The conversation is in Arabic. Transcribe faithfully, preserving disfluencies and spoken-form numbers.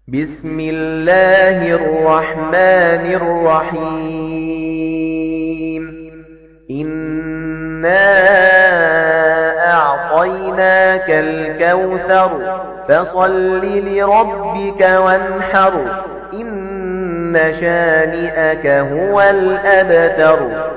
بسم الله الرحمن الرحيم إنا أعطيناك الكوثر فصل لربك وانحر إن شانئك هو الأبتر